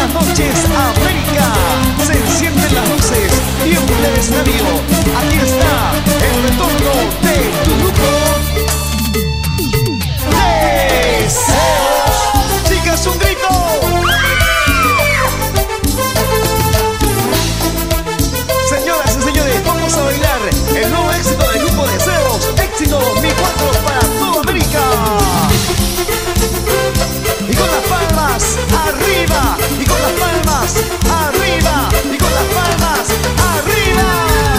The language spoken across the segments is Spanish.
Buenas noches, América. Se encienden las luces y en el escenario aquí está el retorno de tu grupo Deseos. Chicas, un grito. Señoras y señores, vamos a bailar el nuevo éxito del grupo Deseos. Éxito 2004 para toda América. Y con las palmas arriba, y con las palmas arriba, y con las palmas arriba.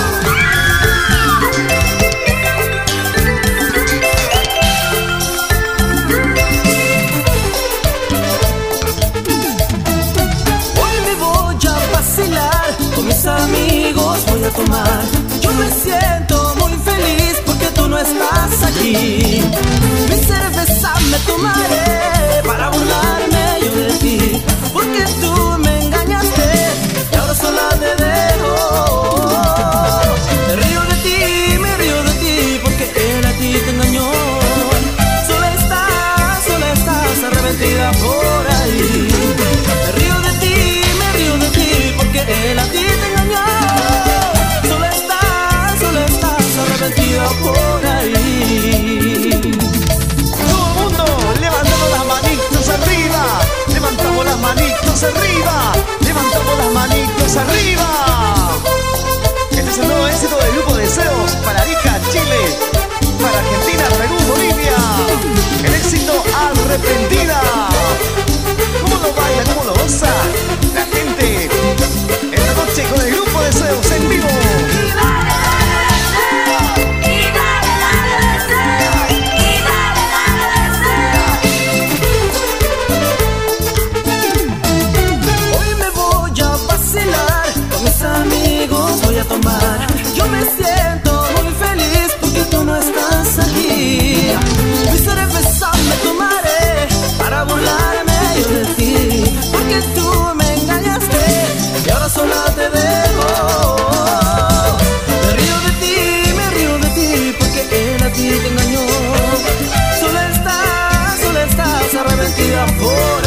Hoy me voy a vacilar, con mis amigos voy a tomar. Yo me siento muy feliz porque tú no estás aquí. Mi cerveza me tomaré para burlarme yo de ti, porque tú me engañaste y ahora sola te dejo. Me río de ti, me río de ti, porque él a ti te engañó. Sola estás arrepentida por ahí. Me río de ti, porque él a ti te engañó. Sola estás arrepentida por ahí. Levantamos las manitos arriba, levantamos las manitos arriba, levantamos las manitos arriba. Este es el nuevo éxito del grupo Deseos para Arica, Chile, para Argentina, Perú, Bolivia. El éxito Arrepentida. ¿Cómo lo baila, cómo lo goza la gente en la noche con el grupo Deseos en vivo? Yo me siento muy feliz porque tú no estás aquí. Mi cerveza me tomaré para burlarme yo de ti, porque tú me engañaste y ahora sola te dejo. Me río de ti, porque él a ti te engañó. Sola estás arrepentida por